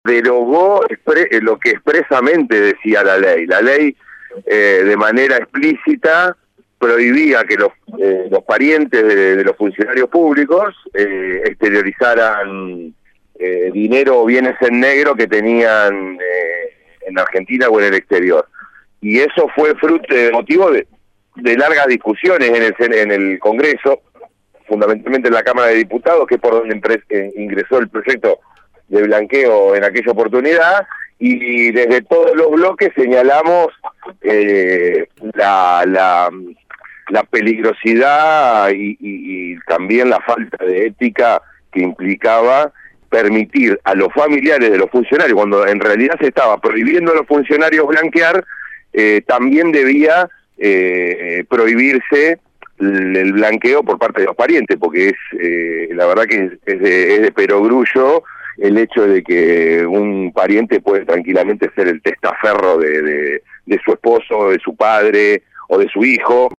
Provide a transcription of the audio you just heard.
derogó lo que expresamente decía la ley. La ley, de manera explícita, prohibía que los parientes de los funcionarios públicos exteriorizaran dinero o bienes en negro que tenían en Argentina o en el exterior. Y eso fue motivo de largas discusiones en el Congreso, fundamentalmente en la Cámara de Diputados, que es por donde ingresó el proyecto de blanqueo en aquella oportunidad, y desde todos los bloques señalamos la peligrosidad y también la falta de ética que implicaba permitir a los familiares de los funcionarios, cuando en realidad se estaba prohibiendo a los funcionarios blanquear, también debía prohibirse el blanqueo por parte de los parientes, porque la verdad que es de perogrullo el hecho de que un pariente puede tranquilamente ser el testaferro de su esposo, de su padre o de su hijo.